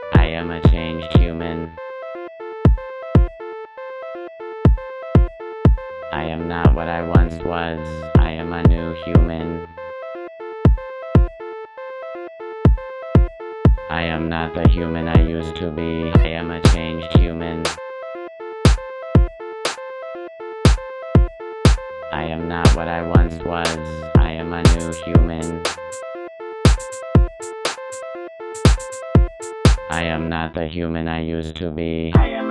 I am a changed human. I am not what I once was. I am a new human. I am not the human I used to be. I am a changed human. I am not what I once was. I am a new human. I am not the human I used to be.